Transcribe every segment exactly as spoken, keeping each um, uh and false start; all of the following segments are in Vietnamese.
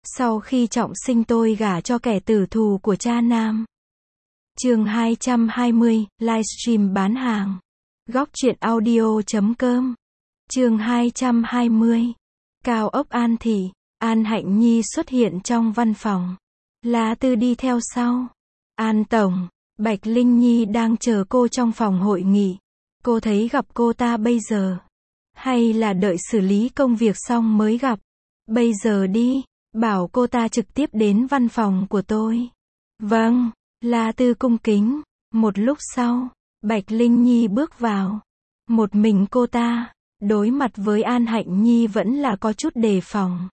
Sau khi trọng sinh tôi gả cho kẻ tử thù của cha nam. Chương hai trăm hai mươi, livestream bán hàng. Góc truyện audio chấm com. Chương hai trăm hai mươi. Cao ốc An Thị, An Hạnh Nhi xuất hiện trong văn phòng. La Tư đi theo sau. An tổng, Bạch Linh Nhi đang chờ cô trong phòng hội nghị. Cô thấy gặp cô ta bây giờ, hay là đợi xử lý công việc xong mới gặp? Bây giờ đi, bảo cô ta trực tiếp đến văn phòng của tôi. Vâng, La Tư cung kính. Một lúc sau, Bạch Linh Nhi bước vào. Một mình cô ta, đối mặt với An Hạnh Nhi vẫn là có chút đề phòng.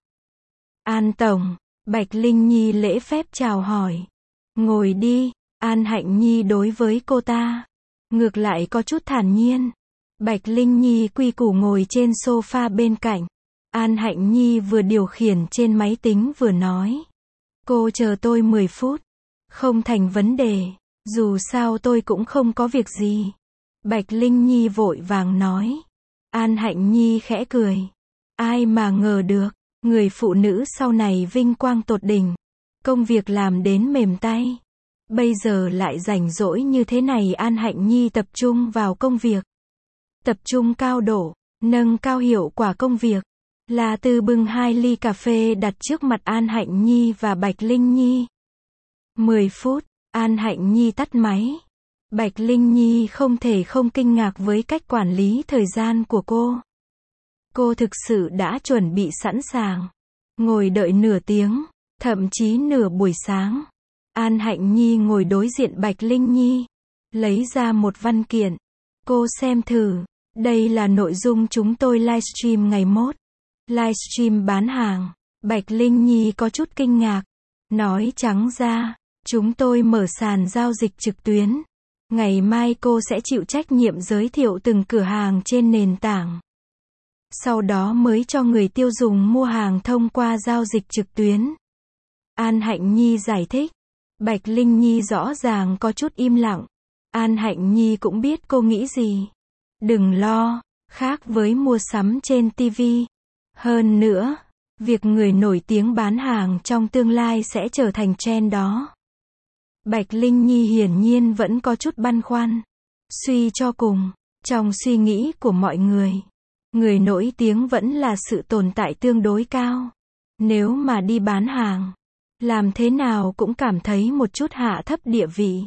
An tổng, Bạch Linh Nhi lễ phép chào hỏi. Ngồi đi, An Hạnh Nhi đối với cô ta, ngược lại có chút thản nhiên. Bạch Linh Nhi quy củ ngồi trên sofa bên cạnh. An Hạnh Nhi vừa điều khiển trên máy tính vừa nói. Cô chờ tôi mười phút. Không thành vấn đề, dù sao tôi cũng không có việc gì. Bạch Linh Nhi vội vàng nói. An Hạnh Nhi khẽ cười. Ai mà ngờ được, người phụ nữ sau này vinh quang tột đỉnh. Công việc làm đến mềm tay. Bây giờ lại rảnh rỗi như thế này. An Hạnh Nhi tập trung vào công việc. Tập trung cao độ, nâng cao hiệu quả công việc. La Tư bưng hai ly cà phê đặt trước mặt An Hạnh Nhi và Bạch Linh Nhi. mười phút, An Hạnh Nhi tắt máy. Bạch Linh Nhi không thể không kinh ngạc với cách quản lý thời gian của cô. Cô thực sự đã chuẩn bị sẵn sàng. Ngồi đợi nửa tiếng, thậm chí nửa buổi sáng. An Hạnh Nhi ngồi đối diện Bạch Linh Nhi. Lấy ra một văn kiện. Cô xem thử. Đây là nội dung chúng tôi livestream ngày mốt. Livestream bán hàng. Bạch Linh Nhi có chút kinh ngạc. Nói trắng ra, chúng tôi mở sàn giao dịch trực tuyến. Ngày mai cô sẽ chịu trách nhiệm giới thiệu từng cửa hàng trên nền tảng. Sau đó mới cho người tiêu dùng mua hàng thông qua giao dịch trực tuyến. An Hạnh Nhi giải thích. Bạch Linh Nhi rõ ràng có chút im lặng. An Hạnh Nhi cũng biết cô nghĩ gì. Đừng lo, khác với mua sắm trên ti vi. Hơn nữa, việc người nổi tiếng bán hàng trong tương lai sẽ trở thành trend đó. Bạch Linh Nhi hiển nhiên vẫn có chút băn khoăn. Suy cho cùng, trong suy nghĩ của mọi người, người nổi tiếng vẫn là sự tồn tại tương đối cao. Nếu mà đi bán hàng, làm thế nào cũng cảm thấy một chút hạ thấp địa vị.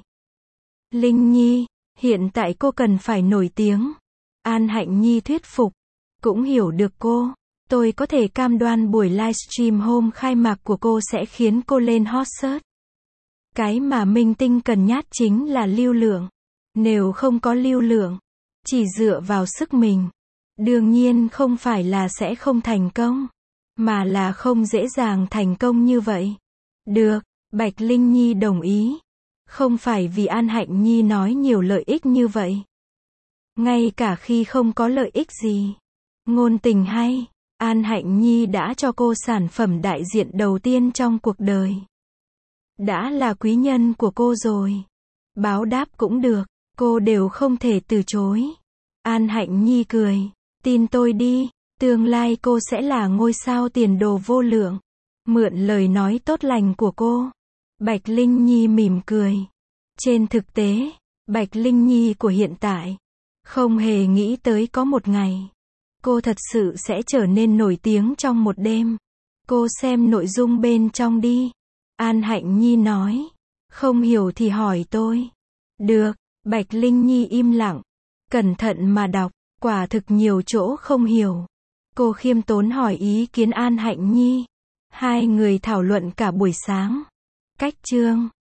Linh Nhi, hiện tại cô cần phải nổi tiếng. An Hạnh Nhi thuyết phục. Cũng hiểu được cô. Tôi có thể cam đoan buổi livestream hôm khai mạc của cô sẽ khiến cô lên hot search. Cái mà minh tinh cần nhát chính là lưu lượng. Nếu không có lưu lượng, chỉ dựa vào sức mình, đương nhiên không phải là sẽ không thành công, mà là không dễ dàng thành công như vậy. Được, Bạch Linh Nhi đồng ý. Không phải vì An Hạnh Nhi nói nhiều lợi ích như vậy. Ngay cả khi không có lợi ích gì, ngôn tình hay, An Hạnh Nhi đã cho cô sản phẩm đại diện đầu tiên trong cuộc đời. Đã là quý nhân của cô rồi. Báo đáp cũng được, cô đều không thể từ chối. An Hạnh Nhi cười. Tin tôi đi, tương lai cô sẽ là ngôi sao tiền đồ vô lượng. Mượn lời nói tốt lành của cô. Bạch Linh Nhi mỉm cười. Trên thực tế, Bạch Linh Nhi của hiện tại, không hề nghĩ tới có một ngày, cô thật sự sẽ trở nên nổi tiếng trong một đêm. Cô xem nội dung bên trong đi. An Hạnh Nhi nói. Không hiểu thì hỏi tôi. Được, Bạch Linh Nhi im lặng. Cẩn thận mà đọc, quả thực nhiều chỗ không hiểu. Cô khiêm tốn hỏi ý kiến An Hạnh Nhi. Hai người thảo luận cả buổi sáng. Cách chương.